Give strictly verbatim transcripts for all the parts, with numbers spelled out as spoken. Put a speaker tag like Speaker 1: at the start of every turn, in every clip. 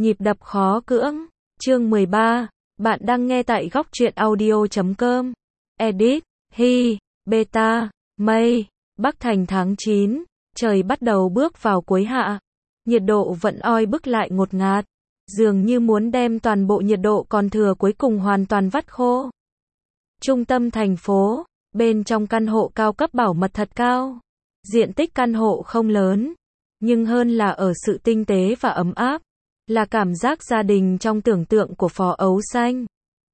Speaker 1: Nhịp đập khó cưỡng. Chương mười ba. Bạn đang nghe tại góc truyện audio chấm com. Edit. Hi. Beta. Mây. Bắc Thành tháng chín. Trời bắt đầu bước vào cuối hạ. Nhiệt độ vẫn oi bức lại ngột ngạt. Dường như muốn đem toàn bộ nhiệt độ còn thừa cuối cùng hoàn toàn vắt khô. Trung tâm thành phố. Bên trong căn hộ cao cấp bảo mật thật cao. Diện tích căn hộ không lớn. Nhưng hơn là ở sự tinh tế và ấm áp. Là cảm giác gia đình trong tưởng tượng của Phó Ấu Xanh.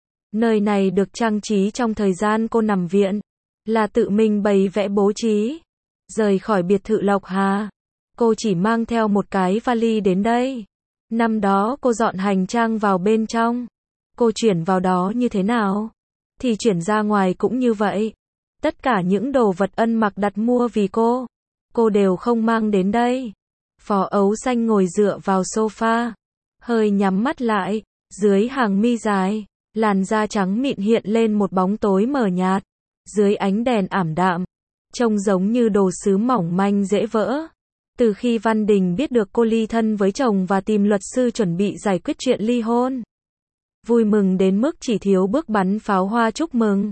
Speaker 1: Nơi này được trang trí trong thời gian cô nằm viện. Là tự mình bày vẽ bố trí. Rời khỏi biệt thự Lộc Hà. Cô chỉ mang theo một cái vali đến đây. Năm đó cô dọn hành trang vào bên trong. Cô chuyển vào đó như thế nào? Thì chuyển ra ngoài cũng như vậy. Tất cả những đồ vật ân mặc đặt mua vì cô. Cô đều không mang đến đây. Phó Ấu Xanh ngồi dựa vào sofa. Hơi nhắm mắt lại. Dưới hàng mi dài. Làn da trắng mịn hiện lên một bóng tối mờ nhạt. Dưới ánh đèn ảm đạm. Trông giống như đồ sứ mỏng manh dễ vỡ. Từ khi Văn Đình biết được cô ly thân với chồng và tìm luật sư chuẩn bị giải quyết chuyện ly hôn. Vui mừng đến mức chỉ thiếu bước bắn pháo hoa chúc mừng.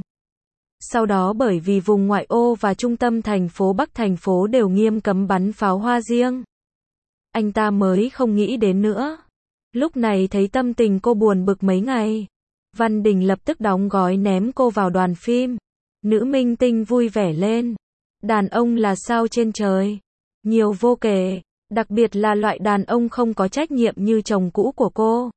Speaker 1: Sau đó bởi vì vùng ngoại ô và trung tâm thành phố Bắc thành phố đều nghiêm cấm bắn pháo hoa riêng. Anh ta mới không nghĩ đến nữa. Lúc này thấy tâm tình cô buồn bực mấy ngày. Văn Đình lập tức đóng gói ném cô vào đoàn phim. Nữ minh tinh vui vẻ lên. Đàn ông là sao trên trời. Nhiều vô kể. Đặc biệt là loại đàn ông không có trách nhiệm như chồng cũ của cô.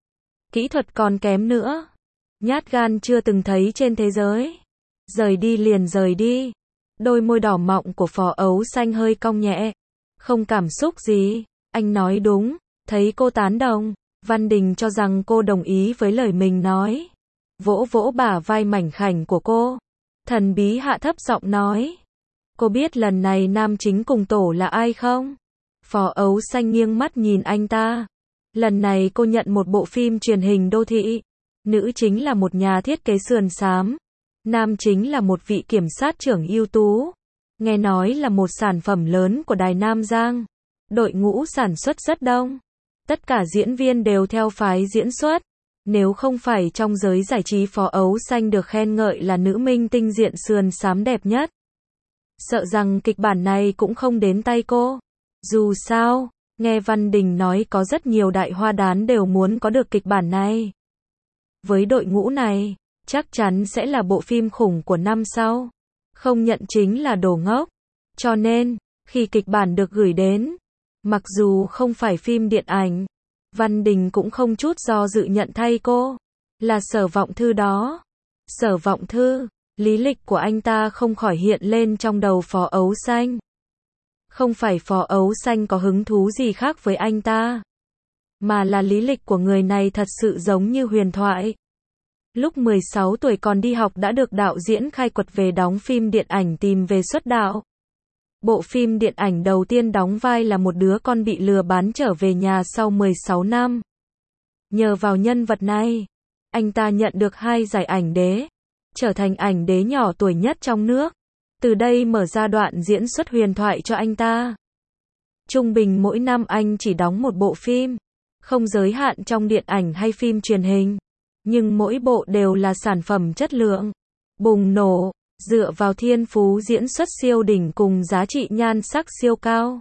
Speaker 1: Kỹ thuật còn kém nữa. Nhát gan chưa từng thấy trên thế giới. Rời đi liền rời đi. Đôi môi đỏ mọng của Phó Ấu Xanh hơi cong nhẹ. Không cảm xúc gì. Anh nói đúng. Thấy cô tán đồng. Văn Đình cho rằng cô đồng ý với lời mình nói. Vỗ vỗ bả vai mảnh khảnh của cô. Thần bí hạ thấp giọng nói. Cô biết lần này nam chính cùng tổ là ai không? Phó Ấu Xanh nghiêng mắt nhìn anh ta. Lần này cô nhận một bộ phim truyền hình đô thị. Nữ chính là một nhà thiết kế sườn xám. Nam chính là một vị kiểm sát trưởng ưu tú. Nghe nói là một sản phẩm lớn của Đài Nam Giang. Đội ngũ sản xuất rất đông. Tất cả diễn viên đều theo phái diễn xuất. Nếu không phải trong giới giải trí Phó Ấu Xanh được khen ngợi là nữ minh tinh diện sườn xám đẹp nhất. Sợ rằng kịch bản này cũng không đến tay cô. Dù sao, nghe Văn Đình nói có rất nhiều đại hoa đán đều muốn có được kịch bản này. Với đội ngũ này, chắc chắn sẽ là bộ phim khủng của năm sau. Không nhận chính là đồ ngốc. Cho nên, khi kịch bản được gửi đến, mặc dù không phải phim điện ảnh, Văn Đình cũng không chút do dự nhận thay cô. Là Sở Vọng Thư đó. Sở Vọng Thư, lý lịch của anh ta không khỏi hiện lên trong đầu Phó Ấu Xanh. Không phải Phó Ấu Xanh có hứng thú gì khác với anh ta, mà là lý lịch của người này thật sự giống như huyền thoại. Lúc mười sáu tuổi còn đi học đã được đạo diễn khai quật về đóng phim điện ảnh Tìm Về Xuất Đạo. Bộ phim điện ảnh đầu tiên đóng vai là một đứa con bị lừa bán trở về nhà sau mười sáu năm. Nhờ vào nhân vật này, anh ta nhận được hai giải ảnh đế, trở thành ảnh đế nhỏ tuổi nhất trong nước. Từ đây mở ra đoạn diễn xuất huyền thoại cho anh ta. Trung bình mỗi năm anh chỉ đóng một bộ phim, không giới hạn trong điện ảnh hay phim truyền hình, nhưng mỗi bộ đều là sản phẩm chất lượng, bùng nổ, dựa vào thiên phú diễn xuất siêu đỉnh cùng giá trị nhan sắc siêu cao.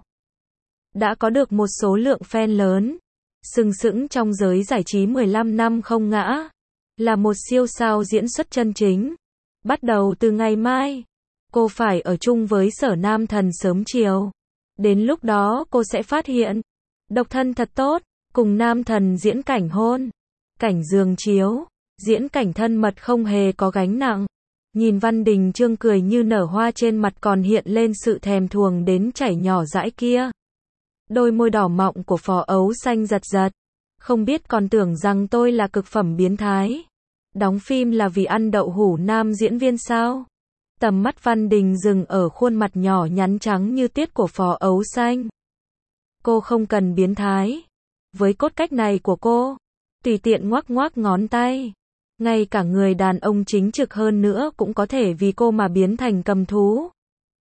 Speaker 1: Đã có được một số lượng fan lớn, sừng sững trong giới giải trí mười lăm năm không ngã, là một siêu sao diễn xuất chân chính. Bắt đầu từ ngày mai, cô phải ở chung với Sở Nam Thần sớm chiều. Đến lúc đó cô sẽ phát hiện, độc thân thật tốt, cùng Nam Thần diễn cảnh hôn, cảnh giường chiếu, diễn cảnh thân mật không hề có gánh nặng. Nhìn Văn Đình Trương cười như nở hoa trên mặt còn hiện lên sự thèm thuồng đến chảy nhỏ dãi kia. Đôi môi đỏ mọng của Phó Ấu Xanh giật giật. Không biết còn tưởng rằng tôi là cực phẩm biến thái. Đóng phim là vì ăn đậu hũ nam diễn viên sao? Tầm mắt Văn Đình dừng ở khuôn mặt nhỏ nhắn trắng như tiết của Phó Ấu Xanh. Cô không cần biến thái. Với cốt cách này của cô, tùy tiện ngoắc ngoắc ngón tay. Ngay cả người đàn ông chính trực hơn nữa cũng có thể vì cô mà biến thành cầm thú.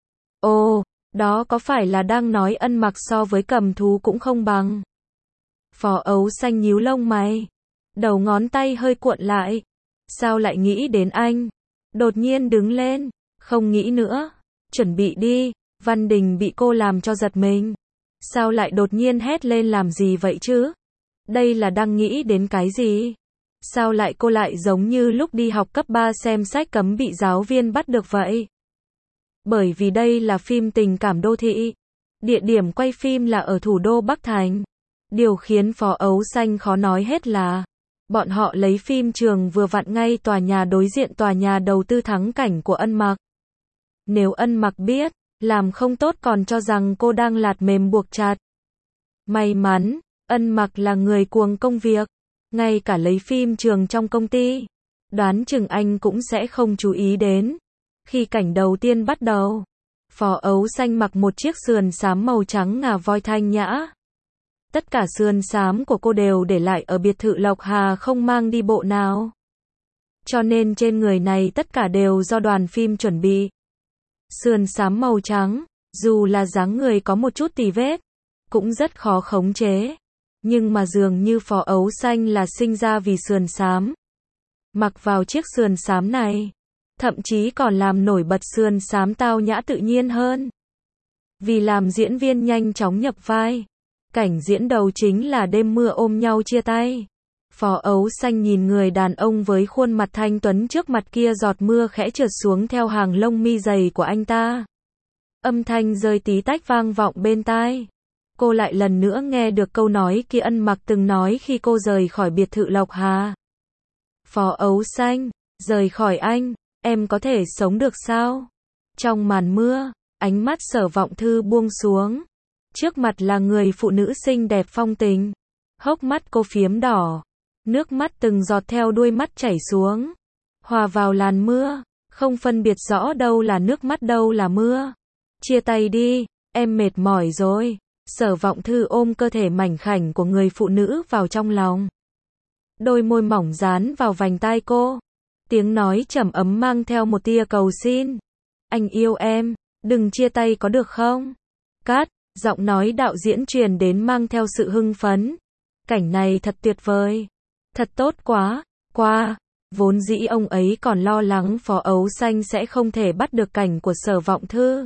Speaker 1: Ồ, đó có phải là đang nói ăn mặc so với cầm thú cũng không bằng? Phó Ấu Xanh nhíu lông mày. Đầu ngón tay hơi cuộn lại. Sao lại nghĩ đến anh? Đột nhiên đứng lên. Không nghĩ nữa. Chuẩn bị đi. Văn Đình bị cô làm cho giật mình. Sao lại đột nhiên hét lên làm gì vậy chứ? Đây là đang nghĩ đến cái gì? Sao lại cô lại giống như lúc đi học cấp ba xem sách cấm bị giáo viên bắt được vậy? Bởi vì đây là phim tình cảm đô thị. Địa điểm quay phim là ở thủ đô Bắc Thành. Điều khiến Phó Ấu Xanh khó nói hết là bọn họ lấy phim trường vừa vặn ngay tòa nhà đối diện tòa nhà đầu tư thắng cảnh của Ân Mặc. Nếu Ân Mặc biết, làm không tốt còn cho rằng cô đang lạt mềm buộc chặt. May mắn, Ân Mặc là người cuồng công việc, ngay cả lấy phim trường trong công ty, đoán chừng anh cũng sẽ không chú ý đến. Khi cảnh đầu tiên bắt đầu, Phó Ấu Xanh mặc một chiếc sườn xám màu trắng ngà voi thanh nhã. Tất cả sườn xám của cô đều để lại ở biệt thự Lộc Hà không mang đi bộ nào. Cho nên trên người này tất cả đều do đoàn phim chuẩn bị. Sườn xám màu trắng, dù là dáng người có một chút tì vết, cũng rất khó khống chế. Nhưng mà dường như Phó Ấu Xanh là sinh ra vì sườn xám. Mặc vào chiếc sườn xám này, thậm chí còn làm nổi bật sườn xám tao nhã tự nhiên hơn. Vì làm diễn viên nhanh chóng nhập vai, cảnh diễn đầu chính là đêm mưa ôm nhau chia tay. Phó Ấu Xanh nhìn người đàn ông với khuôn mặt thanh tuấn trước mặt kia, giọt mưa khẽ trượt xuống theo hàng lông mi dày của anh ta. Âm thanh rơi tí tách vang vọng bên tai. Cô lại lần nữa nghe được câu nói kia Ân Mặc từng nói khi cô rời khỏi biệt thự Lộc Hà. Phó Ấu Xanh, rời khỏi anh, em có thể sống được sao? Trong màn mưa, ánh mắt Sở Vọng Thư buông xuống. Trước mặt là người phụ nữ xinh đẹp phong tình. Hốc mắt cô phiếm đỏ. Nước mắt từng giọt theo đuôi mắt chảy xuống. Hòa vào làn mưa, không phân biệt rõ đâu là nước mắt đâu là mưa. Chia tay đi, em mệt mỏi rồi. Sở Vọng Thư ôm cơ thể mảnh khảnh của người phụ nữ vào trong lòng. Đôi môi mỏng dán vào vành tai cô. Tiếng nói trầm ấm mang theo một tia cầu xin. Anh yêu em, đừng chia tay có được không? Cát, giọng nói đạo diễn truyền đến mang theo sự hưng phấn. Cảnh này thật tuyệt vời. Thật tốt quá, quá. Vốn dĩ ông ấy còn lo lắng Phó Ấu Xanh sẽ không thể bắt được cảnh của Sở Vọng Thư.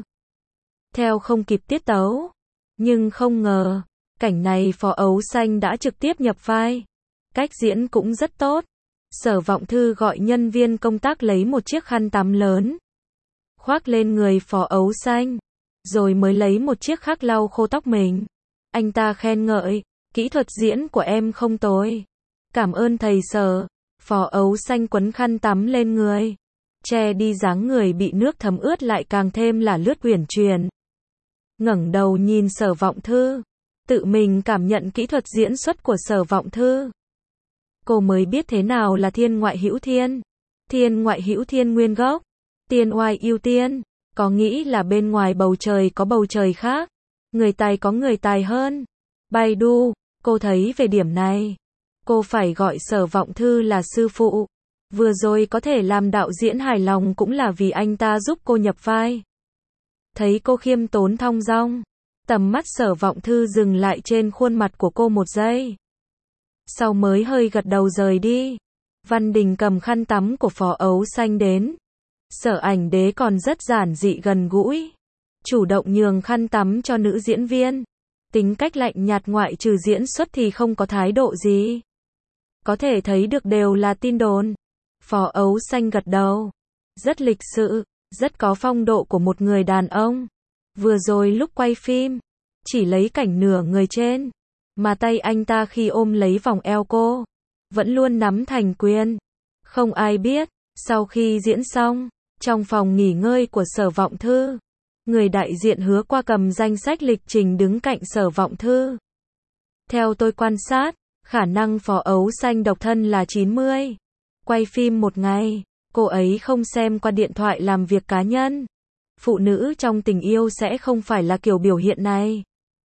Speaker 1: Theo không kịp tiết tấu. Nhưng không ngờ, cảnh này Phó Ấu Xanh đã trực tiếp nhập vai. Cách diễn cũng rất tốt. Sở Vọng Thư gọi nhân viên công tác lấy một chiếc khăn tắm lớn, khoác lên người Phó Ấu Xanh, rồi mới lấy một chiếc khác lau khô tóc mình. Anh ta khen ngợi, kỹ thuật diễn của em không tồi. Cảm ơn thầy Sở. Phó Ấu Xanh quấn khăn tắm lên người, che đi dáng người bị nước thấm ướt lại càng thêm là lướt uyển chuyển. Ngẩng đầu nhìn Sở Vọng Thư, tự mình cảm nhận kỹ thuật diễn xuất của Sở Vọng Thư. Cô mới biết thế nào là thiên ngoại hữu thiên. Thiên ngoại hữu thiên nguyên gốc. Tiên oai ưu tiên. Có nghĩ là bên ngoài bầu trời có bầu trời khác. Người tài có người tài hơn. Baidu, cô thấy về điểm này. Cô phải gọi Sở Vọng Thư là sư phụ. Vừa rồi có thể làm đạo diễn hài lòng cũng là vì anh ta giúp cô nhập vai. Thấy cô khiêm tốn thong dong. Tầm mắt Sở Vọng Thư dừng lại trên khuôn mặt của cô một giây. Sau mới hơi gật đầu rời đi. Văn Đình cầm khăn tắm của Phó Ấu Xanh đến. Sở Ảnh Đế còn rất giản dị gần gũi. Chủ động nhường khăn tắm cho nữ diễn viên. Tính cách lạnh nhạt ngoại trừ diễn xuất thì không có thái độ gì. Có thể thấy được đều là tin đồn. Phó Ấu Xanh gật đầu. Rất lịch sự, rất có phong độ của một người đàn ông. Vừa rồi lúc quay phim, chỉ lấy cảnh nửa người trên. Mà tay anh ta khi ôm lấy vòng eo cô, vẫn luôn nắm thành quyền. Không ai biết, sau khi diễn xong, trong phòng nghỉ ngơi của Sở Vọng Thư, người đại diện Hứa qua cầm danh sách lịch trình đứng cạnh Sở Vọng Thư. Theo tôi quan sát, khả năng Phó Ấu Xanh độc thân là chín mươi. Quay phim một ngày, cô ấy không xem qua điện thoại làm việc cá nhân. Phụ nữ trong tình yêu sẽ không phải là kiểu biểu hiện này.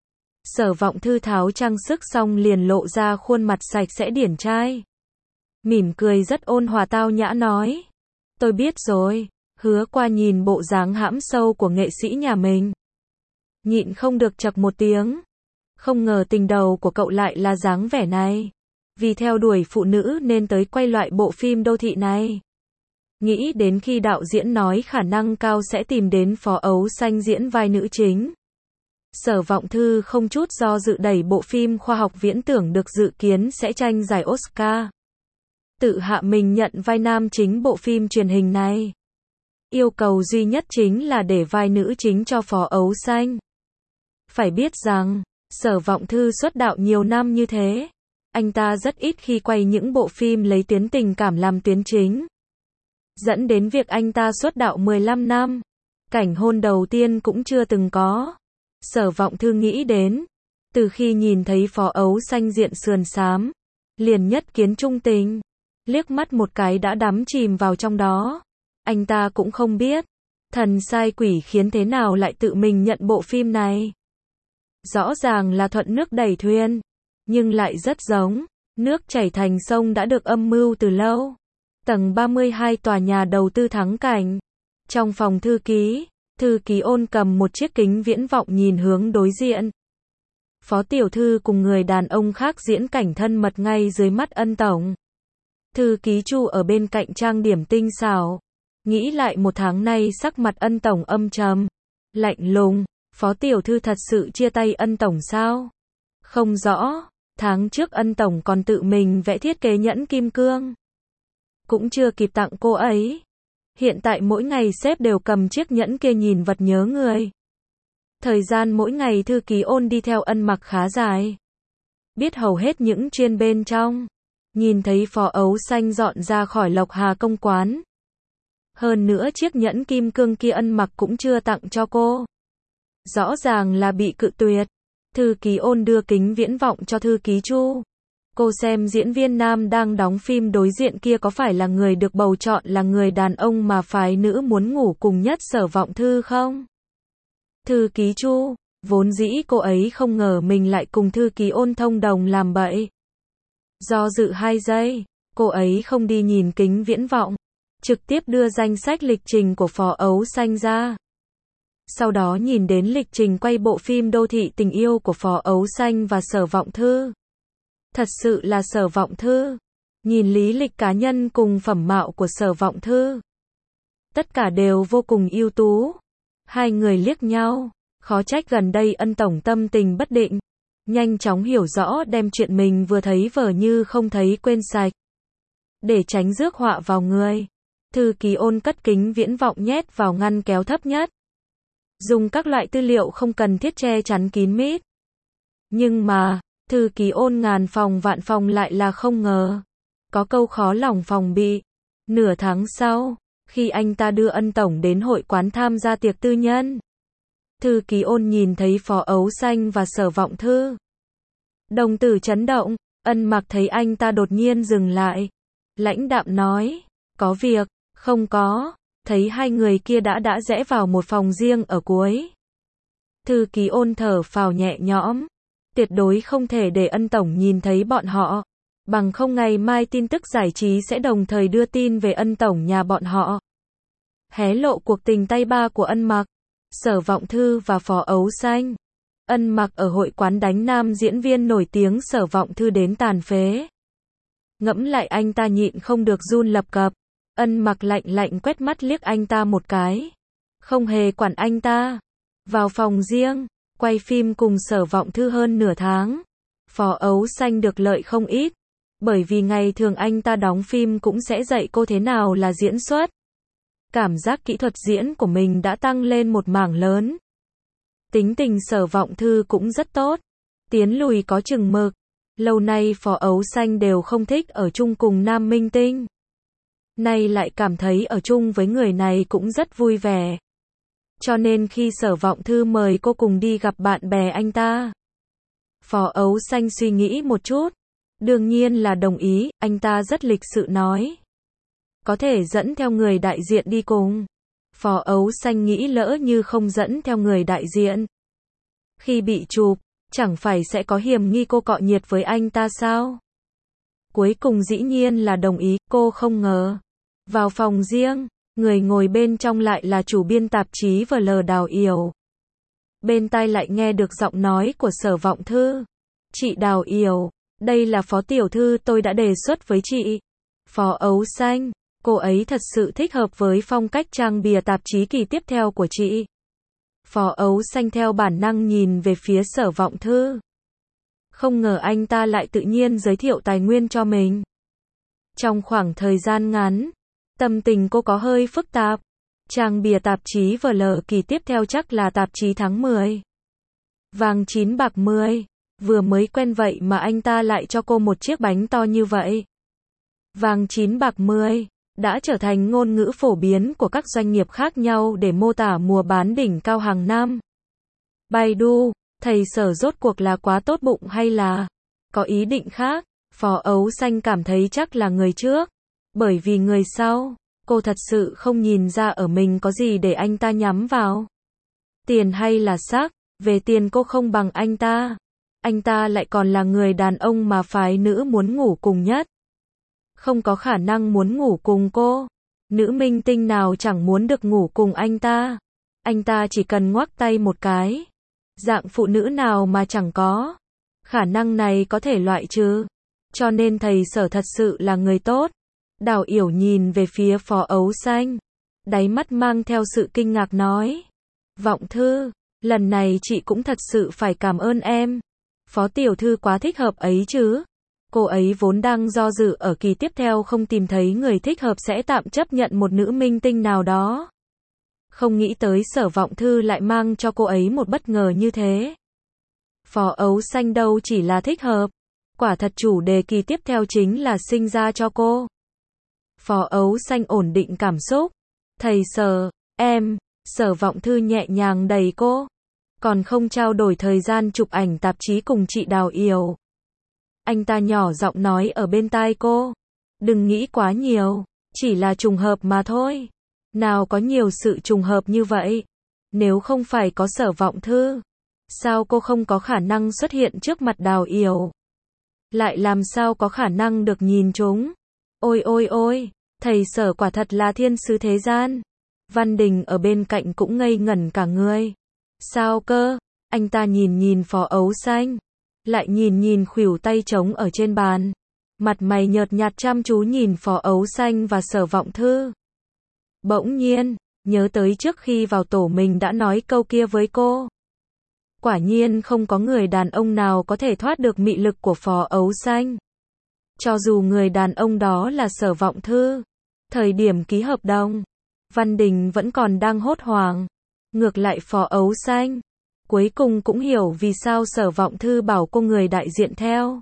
Speaker 1: Sở Vọng Thư tháo trang sức xong liền lộ ra khuôn mặt sạch sẽ điển trai. Mỉm cười rất ôn hòa tao nhã nói. Tôi biết rồi. Hứa qua nhìn bộ dáng hãm sâu của nghệ sĩ nhà mình. Nhịn không được chậc một tiếng. Không ngờ tình đầu của cậu lại là dáng vẻ này. Vì theo đuổi phụ nữ nên tới quay loại bộ phim đô thị này. Nghĩ đến khi đạo diễn nói khả năng cao sẽ tìm đến Phó Ấu Xanh diễn vai nữ chính. Sở Vọng Thư không chút do dự đẩy bộ phim khoa học viễn tưởng được dự kiến sẽ tranh giải Oscar. Tự hạ mình nhận vai nam chính bộ phim truyền hình này. Yêu cầu duy nhất chính là để vai nữ chính cho Phó Ấu Xanh. Phải biết rằng, Sở Vọng Thư xuất đạo nhiều năm như thế. Anh ta rất ít khi quay những bộ phim lấy tuyến tình cảm làm tuyến chính. Dẫn đến việc anh ta xuất đạo mười lăm năm. Cảnh hôn đầu tiên cũng chưa từng có. Sở Vọng Thư nghĩ đến. Từ khi nhìn thấy Phó Ấu Xanh diện sườn xám. Liền nhất kiến trung tình. Liếc mắt một cái đã đắm chìm vào trong đó. Anh ta cũng không biết. Thần sai quỷ khiến thế nào lại tự mình nhận bộ phim này. Rõ ràng là thuận nước đẩy thuyền. Nhưng lại rất giống. Nước chảy thành sông đã được âm mưu từ lâu. Tầng ba mươi hai tòa nhà đầu tư Thắng Cảnh. Trong phòng thư ký, thư ký Ôn cầm một chiếc kính viễn vọng nhìn hướng đối diện. Phó tiểu thư cùng người đàn ông khác diễn cảnh thân mật ngay dưới mắt Ân tổng. Thư ký Chu ở bên cạnh trang điểm tinh xảo. Nghĩ lại một tháng nay sắc mặt Ân tổng âm trầm, lạnh lùng. Phó tiểu thư thật sự chia tay Ân tổng sao? Không rõ. Tháng trước Ân tổng còn tự mình vẽ thiết kế nhẫn kim cương. Cũng chưa kịp tặng cô ấy. Hiện tại mỗi ngày sếp đều cầm chiếc nhẫn kia nhìn vật nhớ người. Thời gian mỗi ngày thư ký Ôn đi theo Ân Mặc khá dài. Biết hầu hết những chuyên bên trong. Nhìn thấy Phó Ấu Xanh dọn ra khỏi Lộc Hà công quán. Hơn nữa chiếc nhẫn kim cương kia Ân Mặc cũng chưa tặng cho cô. Rõ ràng là bị cự tuyệt. Thư ký Ôn đưa kính viễn vọng cho thư ký Chu. Cô xem diễn viên nam đang đóng phim đối diện kia có phải là người được bầu chọn là người đàn ông mà phái nữ muốn ngủ cùng nhất Sở Vọng Thư không? Thư ký Chu, vốn dĩ cô ấy không ngờ mình lại cùng thư ký Ôn thông đồng làm bậy. Do dự hai giây, cô ấy không đi nhìn kính viễn vọng, trực tiếp đưa danh sách lịch trình của Phó Ấu Xanh ra. Sau đó nhìn đến lịch trình quay bộ phim đô thị tình yêu của Phó Ấu Xanh và Sở Vọng Thư. Thật sự là Sở Vọng Thư. Nhìn lý lịch cá nhân cùng phẩm mạo của Sở Vọng Thư. Tất cả đều vô cùng ưu tú. Hai người liếc nhau. Khó trách gần đây Ân tổng tâm tình bất định. Nhanh chóng hiểu rõ đem chuyện mình vừa thấy vờ như không thấy quên sạch. Để tránh rước họa vào người. Thư ký Ôn cất kính viễn vọng nhét vào ngăn kéo thấp nhất. Dùng các loại tư liệu không cần thiết che chắn kín mít. Nhưng mà, thư ký Ôn ngàn phòng vạn phòng lại là không ngờ. Có câu khó lòng phòng bị. Nửa tháng sau, khi anh ta đưa Ân tổng đến hội quán tham gia tiệc tư nhân. Thư ký Ôn nhìn thấy Phó Ấu Xanh và Sở Vọng Thư. Đồng tử chấn động, Ân Mặc thấy anh ta đột nhiên dừng lại. Lãnh đạm nói, có việc, không có, thấy hai người kia đã đã rẽ vào một phòng riêng ở cuối. Thư ký Ôn thở phào nhẹ nhõm. Tuyệt đối không thể để Ân tổng nhìn thấy bọn họ. Bằng không ngày mai tin tức giải trí sẽ đồng thời đưa tin về Ân tổng nhà bọn họ. Hé lộ cuộc tình tay ba của Ân Mặc, Sở Vọng Thư và Phó Ấu Xanh. Ân Mặc ở hội quán đánh nam diễn viên nổi tiếng Sở Vọng Thư đến tàn phế. Ngẫm lại anh ta nhịn không được run lập cập. Ân Mặc lạnh lạnh quét mắt liếc anh ta một cái. Không hề quản anh ta. Vào phòng riêng, quay phim cùng Sở Vọng Thư hơn nửa tháng. Phó Ấu Xanh được lợi không ít. Bởi vì ngày thường anh ta đóng phim cũng sẽ dạy cô thế nào là diễn xuất. Cảm giác kỹ thuật diễn của mình đã tăng lên một mảng lớn. Tính tình Sở Vọng Thư cũng rất tốt. Tiến lùi có chừng mực. Lâu nay Phó Ấu Xanh đều không thích ở chung cùng nam minh tinh. Nay lại cảm thấy ở chung với người này cũng rất vui vẻ. Cho nên khi Sở Vọng Thư mời cô cùng đi gặp bạn bè anh ta. Phó Ấu Xanh suy nghĩ một chút. Đương nhiên là đồng ý, anh ta rất lịch sự nói. Có thể dẫn theo người đại diện đi cùng. Phó Ấu Xanh nghĩ lỡ như không dẫn theo người đại diện. Khi bị chụp, chẳng phải sẽ có hiểm nghi cô cọ nhiệt với anh ta sao? Cuối cùng dĩ nhiên là đồng ý, cô không ngờ. Vào phòng riêng, người ngồi bên trong lại là chủ biên tạp chí vê lờ Đào Yểu. bên tai lại nghe được giọng nói của Sở Vọng Thư. Chị Đào Yểu, đây là phó tiểu thư tôi đã đề xuất với chị. Phó Ấu Xanh, cô ấy thật sự thích hợp với phong cách trang bìa tạp chí kỳ tiếp theo của chị. Phó Ấu Xanh theo bản năng nhìn về phía Sở Vọng Thư. Không ngờ anh ta lại tự nhiên giới thiệu tài nguyên cho mình. Trong khoảng thời gian ngắn, tâm tình cô có hơi phức tạp. Trang bìa tạp chí vờ lờ kỳ tiếp theo chắc là tạp chí tháng mười. Vàng chín bạc mười. Vừa mới quen vậy mà anh ta lại cho cô một chiếc bánh to như vậy. Vàng chín bạc mười đã trở thành ngôn ngữ phổ biến của các doanh nghiệp khác nhau để mô tả mùa bán đỉnh cao hàng năm. Baidu, thầy Sở rốt cuộc là quá tốt bụng hay là có ý định khác? Phó Ấu Xanh cảm thấy chắc là người trước. Bởi vì người sau, cô thật sự không nhìn ra ở mình có gì để anh ta nhắm vào. Tiền hay là sắc, về tiền cô không bằng anh ta. Anh ta lại còn là người đàn ông mà phái nữ muốn ngủ cùng nhất. Không có khả năng muốn ngủ cùng cô. Nữ minh tinh nào chẳng muốn được ngủ cùng anh ta. Anh ta chỉ cần ngoắc tay một cái. Dạng phụ nữ nào mà chẳng có. Khả năng này có thể loại trừ. Cho nên thầy Sở thật sự là người tốt. Đào Yểu nhìn về phía Phó Ấu Xanh. Đáy mắt mang theo sự kinh ngạc nói. Vọng Thư, lần này chị cũng thật sự phải cảm ơn em. Phó tiểu thư quá thích hợp ấy chứ. Cô ấy vốn đang do dự ở kỳ tiếp theo không tìm thấy người thích hợp sẽ tạm chấp nhận một nữ minh tinh nào đó. Không nghĩ tới Sở Vọng Thư lại mang cho cô ấy một bất ngờ như thế. Phó Ấu Xanh đâu chỉ là thích hợp. Quả thật chủ đề kỳ tiếp theo chính là sinh ra cho cô. Phó Ấu Xanh ổn định cảm xúc. Thầy Sở, em, Sở Vọng Thư nhẹ nhàng đẩy cô. Còn không trao đổi thời gian chụp ảnh tạp chí cùng chị Đào Yểu. Anh ta nhỏ giọng nói ở bên tai cô. Đừng nghĩ quá nhiều, chỉ là trùng hợp mà thôi. Nào có nhiều sự trùng hợp như vậy. Nếu không phải có Sở Vọng Thư, sao cô không có khả năng xuất hiện trước mặt Đào Yểu? Lại làm sao có khả năng được nhìn chúng? Ôi ôi ôi, thầy Sở quả thật là thiên sứ thế gian. Văn Đình ở bên cạnh cũng ngây ngẩn cả người. Sao cơ? Anh ta nhìn nhìn Phó Ấu Xanh, lại nhìn nhìn khuỷu tay trống ở trên bàn. Mặt mày nhợt nhạt chăm chú nhìn Phó Ấu Xanh và Sở Vọng Thư. Bỗng nhiên, nhớ tới trước khi vào tổ mình đã nói câu kia với cô. Quả nhiên không có người đàn ông nào có thể thoát được mị lực của Phó Ấu Xanh. Cho dù người đàn ông đó là Sở Vọng Thư. Thời điểm ký hợp đồng, Văn Đình vẫn còn đang hốt hoảng. Ngược lại Phó Ấu Xanh, cuối cùng cũng hiểu vì sao Sở Vọng Thư bảo cô người đại diện theo.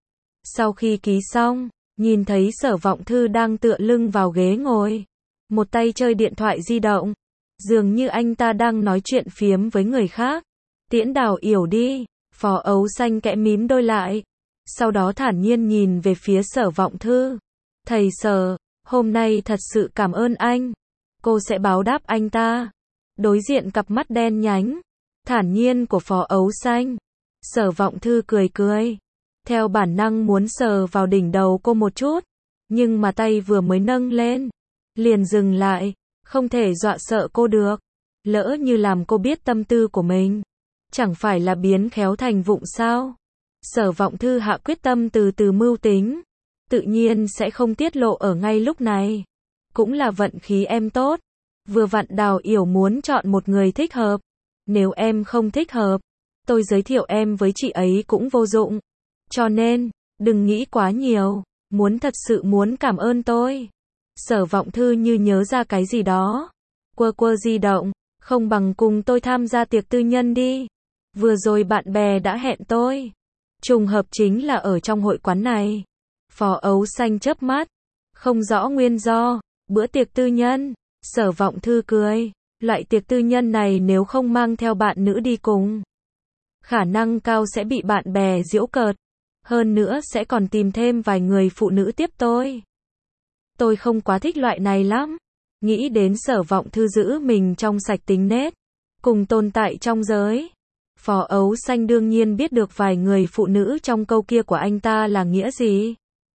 Speaker 1: Sau khi ký xong, nhìn thấy Sở Vọng Thư đang tựa lưng vào ghế ngồi, một tay chơi điện thoại di động, dường như anh ta đang nói chuyện phiếm với người khác. Tiễn Đào Yểu đi, Phó Ấu Xanh kẽ mím đôi lại, sau đó thản nhiên nhìn về phía Sở Vọng Thư. Thầy Sở, hôm nay thật sự cảm ơn anh. Cô sẽ báo đáp anh ta. Đối diện cặp mắt đen nhánh, thản nhiên của Phó Ấu Xanh, Sở Vọng Thư cười cười. Theo bản năng muốn sờ vào đỉnh đầu cô một chút, nhưng mà tay vừa mới nâng lên, liền dừng lại, không thể dọa sợ cô được. Lỡ như làm cô biết tâm tư của mình, chẳng phải là biến khéo thành vụng sao? Sở Vọng Thư hạ quyết tâm từ từ mưu tính, tự nhiên sẽ không tiết lộ ở ngay lúc này. Cũng là vận khí em tốt. Vừa vặn Đào Yểu muốn chọn một người thích hợp. Nếu em không thích hợp, tôi giới thiệu em với chị ấy cũng vô dụng. Cho nên, đừng nghĩ quá nhiều, muốn thật sự muốn cảm ơn tôi. Sở Vọng Thư như nhớ ra cái gì đó. Quơ quơ di động, không bằng cùng tôi tham gia tiệc tư nhân đi. Vừa rồi bạn bè đã hẹn tôi. Trùng hợp chính là ở trong hội quán này. Phó Ấu Xanh chớp mắt, không rõ nguyên do, bữa tiệc tư nhân. Sở Vọng Thư cười, loại tiệc tư nhân này nếu không mang theo bạn nữ đi cùng, khả năng cao sẽ bị bạn bè giễu cợt, hơn nữa sẽ còn tìm thêm vài người phụ nữ tiếp tôi. Tôi không quá thích loại này lắm. Nghĩ đến Sở Vọng Thư giữ mình trong sạch tính nết, cùng tồn tại trong giới. Phó Ấu Xanh đương nhiên biết được vài người phụ nữ trong câu kia của anh ta là nghĩa gì.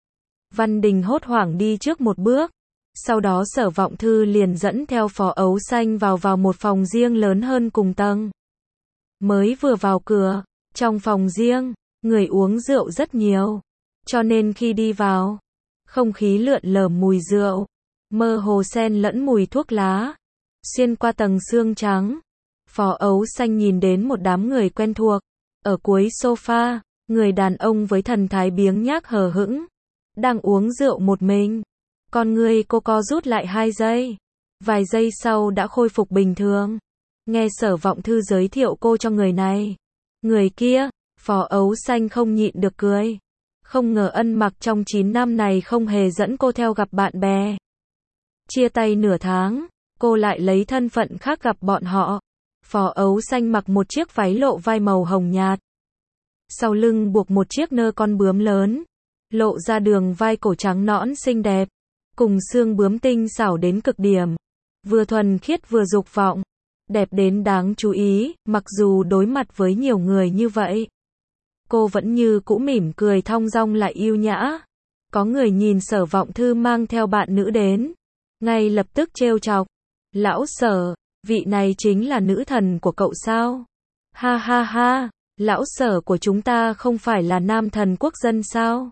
Speaker 1: Văn Đình hốt hoảng đi trước một bước. Sau đó Sở Vọng Thư liền dẫn theo Phó Ấu Xanh vào vào một phòng riêng lớn hơn cùng tầng. Mới vừa vào cửa, trong phòng riêng, người uống rượu rất nhiều. Cho nên khi đi vào, không khí lượn lờ mùi rượu, mơ hồ xen lẫn mùi thuốc lá. Xuyên qua tầng xương trắng, Phó Ấu Xanh nhìn đến một đám người quen thuộc. Ở cuối sofa, người đàn ông với thần thái biếng nhác hờ hững, đang uống rượu một mình. Con người cô co rút lại hai giây. Vài giây sau đã khôi phục bình thường. Nghe Sở Vọng Thư giới thiệu cô cho người này, người kia, Phó Ấu Xanh không nhịn được cười. Không ngờ Ân Mặc trong chín năm này không hề dẫn cô theo gặp bạn bè. Chia tay nửa tháng, cô lại lấy thân phận khác gặp bọn họ. Phó Ấu Xanh mặc một chiếc váy lộ vai màu hồng nhạt. Sau lưng buộc một chiếc nơ con bướm lớn, lộ ra đường vai cổ trắng nõn xinh đẹp, cùng xương bướm tinh xảo đến cực điểm. Vừa thuần khiết vừa dục vọng, đẹp đến đáng chú ý, mặc dù đối mặt với nhiều người như vậy. Cô vẫn như cũ mỉm cười thong dong lại yêu nhã. Có người nhìn Sở Vọng Thư mang theo bạn nữ đến, ngay lập tức trêu chọc. Lão Sở, vị này chính là nữ thần của cậu sao? Ha ha ha, lão Sở của chúng ta không phải là nam thần quốc dân sao?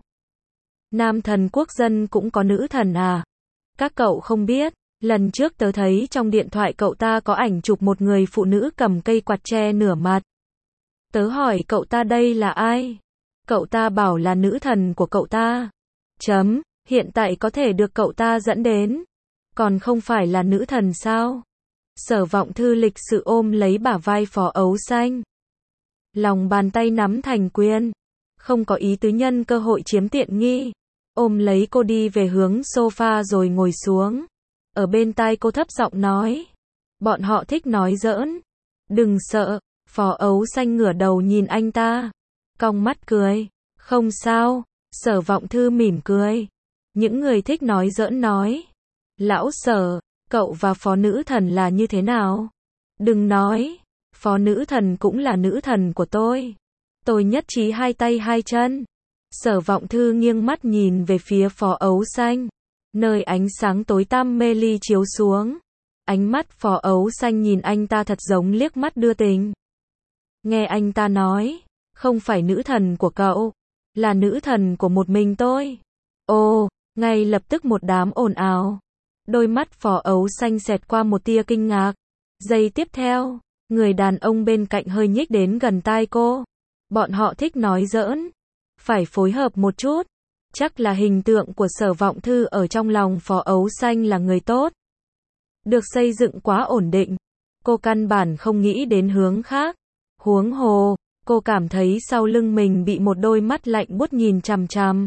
Speaker 1: Nam thần quốc dân cũng có nữ thần à? Các cậu không biết, lần trước tớ thấy trong điện thoại cậu ta có ảnh chụp một người phụ nữ cầm cây quạt che nửa mặt. Tớ hỏi cậu ta đây là ai? Cậu ta bảo là nữ thần của cậu ta. Chấm, hiện tại có thể được cậu ta dẫn đến. Còn không phải là nữ thần sao? Sở Vọng Thư lịch sự ôm lấy bả vai Phó Ấu Xanh. Lòng bàn tay nắm thành quyền. Không có ý tứ nhân cơ hội chiếm tiện nghi. Ôm lấy cô đi về hướng sofa rồi ngồi xuống. Ở bên tai cô thấp giọng nói. Bọn họ thích nói giỡn. Đừng sợ. Phó Ấu Xanh ngửa đầu nhìn anh ta. Cong mắt cười. Không sao. Sở Vọng Thư mỉm cười. Những người thích nói giỡn nói. Lão Sở, cậu và Phó Nữ Thần là như thế nào? Đừng nói. Phó Nữ Thần cũng là nữ thần của tôi. Tôi nhất trí hai tay hai chân. Sở Vọng Thư nghiêng mắt nhìn về phía Phó Ấu Xanh. Nơi ánh sáng tối tăm mê ly chiếu xuống. Ánh mắt Phó Ấu Xanh nhìn anh ta thật giống liếc mắt đưa tình. Nghe anh ta nói, không phải nữ thần của cậu, là nữ thần của một mình tôi. Ồ, ngay lập tức một đám ồn ào. Đôi mắt Phó Ấu Xanh xẹt qua một tia kinh ngạc. Giây tiếp theo, người đàn ông bên cạnh hơi nhích đến gần tai cô. Bọn họ thích nói giỡn. Phải phối hợp một chút. Chắc là hình tượng của Sở Vọng Thư ở trong lòng Phó Ấu Xanh là người tốt. Được xây dựng quá ổn định. Cô căn bản không nghĩ đến hướng khác. Huống hồ, cô cảm thấy sau lưng mình bị một đôi mắt lạnh buốt nhìn chằm chằm.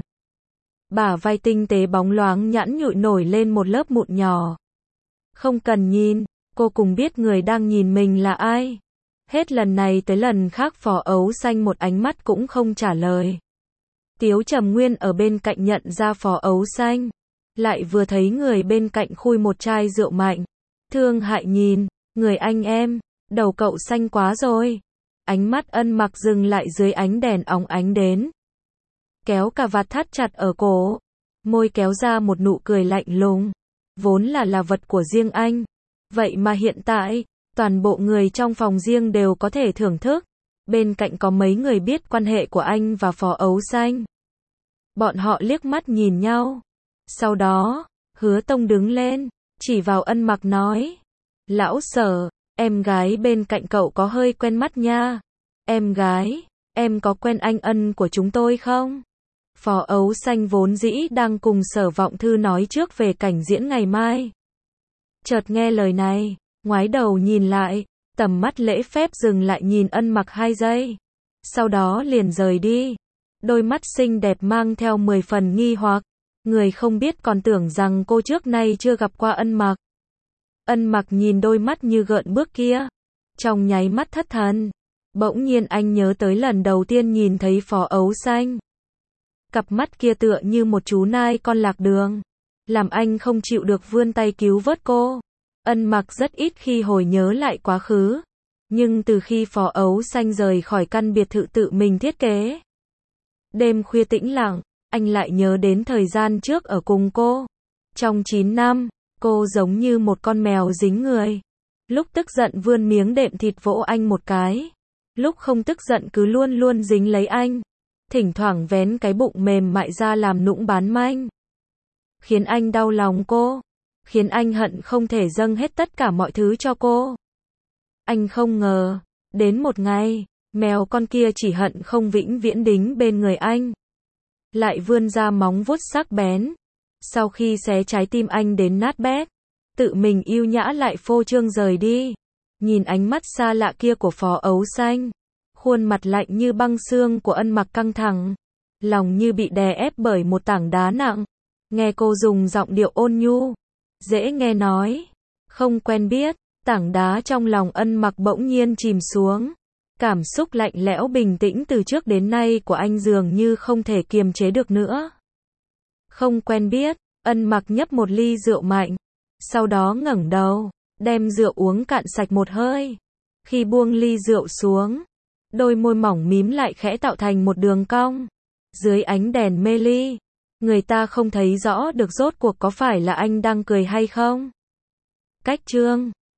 Speaker 1: Bả vai tinh tế bóng loáng nhẵn nhụi nổi lên một lớp mụn nhỏ. Không cần nhìn, cô cùng biết người đang nhìn mình là ai. Hết lần này tới lần khác Phó Ấu Xanh một ánh mắt cũng không trả lời. Tiếu Trầm Nguyên ở bên cạnh nhận ra Phó Ấu Xanh. Lại vừa thấy người bên cạnh khui một chai rượu mạnh. Thương hại nhìn, người anh em, đầu cậu xanh quá rồi. Ánh mắt Ân Mặc dừng lại dưới ánh đèn óng ánh đến. Kéo cà vạt thắt chặt ở cổ. Môi kéo ra một nụ cười lạnh lùng. Vốn là là vật của riêng anh. Vậy mà hiện tại, toàn bộ người trong phòng riêng đều có thể thưởng thức. Bên cạnh có mấy người biết quan hệ của anh và Phó Ấu Xanh. Bọn họ liếc mắt nhìn nhau. Sau đó, Hứa Tông đứng lên, chỉ vào Ân Mặc nói. Lão Sở, em gái bên cạnh cậu có hơi quen mắt nha. Em gái, em có quen anh Ân của chúng tôi không? Phó Ấu Xanh vốn dĩ đang cùng Sở Vọng Thư nói trước về cảnh diễn ngày mai. Chợt nghe lời này, ngoái đầu nhìn lại, tầm mắt lễ phép dừng lại nhìn Ân Mặc hai giây. Sau đó liền rời đi. Đôi mắt xinh đẹp mang theo mười phần nghi hoặc. Người không biết còn tưởng rằng cô trước nay chưa gặp qua Ân Mặc. Ân Mặc nhìn đôi mắt như gợn bước kia. Trong nháy mắt thất thần. Bỗng nhiên anh nhớ tới lần đầu tiên nhìn thấy Phó Ấu Xanh. Cặp mắt kia tựa như một chú nai con lạc đường. Làm anh không chịu được vươn tay cứu vớt cô. Ân Mặc rất ít khi hồi nhớ lại quá khứ. Nhưng từ khi Phó Ấu Xanh rời khỏi căn biệt thự tự mình thiết kế. Đêm khuya tĩnh lặng, anh lại nhớ đến thời gian trước ở cùng cô. Trong chín năm, cô giống như một con mèo dính người. Lúc tức giận vươn miếng đệm thịt vỗ anh một cái. Lúc không tức giận cứ luôn luôn dính lấy anh. Thỉnh thoảng vén cái bụng mềm mại ra làm nũng bán manh. Khiến anh đau lòng cô. Khiến anh hận không thể dâng hết tất cả mọi thứ cho cô. Anh không ngờ, đến một ngày, mèo con kia chỉ hận không vĩnh viễn đính bên người anh. Lại vươn ra móng vuốt sắc bén. Sau khi xé trái tim anh đến nát bét, tự mình yêu nhã lại phô trương rời đi. Nhìn ánh mắt xa lạ kia của Phó Ấu Xanh, khuôn mặt lạnh như băng xương của Ân Mặc căng thẳng, lòng như bị đè ép bởi một tảng đá nặng. Nghe cô dùng giọng điệu ôn nhu, dễ nghe nói, không quen biết, tảng đá trong lòng Ân Mặc bỗng nhiên chìm xuống. Cảm xúc lạnh lẽo bình tĩnh từ trước đến nay của anh dường như không thể kiềm chế được nữa. Không quen biết, Ân Mặc nhấp một ly rượu mạnh, sau đó ngẩng đầu, đem rượu uống cạn sạch một hơi. Khi buông ly rượu xuống, đôi môi mỏng mím lại khẽ tạo thành một đường cong. Dưới ánh đèn mê ly, người ta không thấy rõ được rốt cuộc có phải là anh đang cười hay không. Cách chương